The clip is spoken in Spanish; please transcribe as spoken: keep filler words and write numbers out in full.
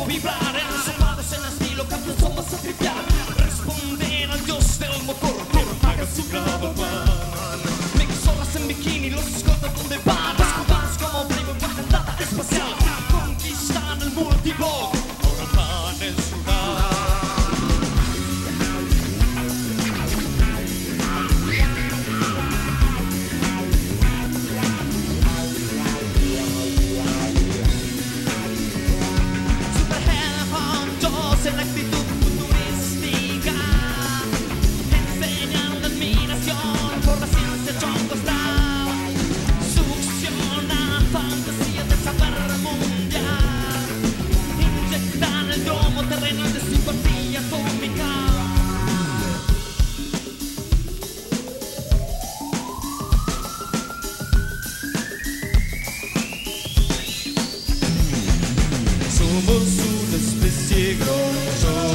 vibrar, ensopados en estilo, campeón somos a tripear, responder al dios del motor, que apaga su caravana. Mix olas en bikini, los escoltas donde van, escudados como Playboy, bajan data espacial, conquistan el multiblog, ahora van en su lugar. En la actitud futurística enseñan la admiración por la ciencia hecho un costado, succionan fantasías del saber mundial, inyectan el dromo terrenal de su partilla atómica. Somos una especie grosso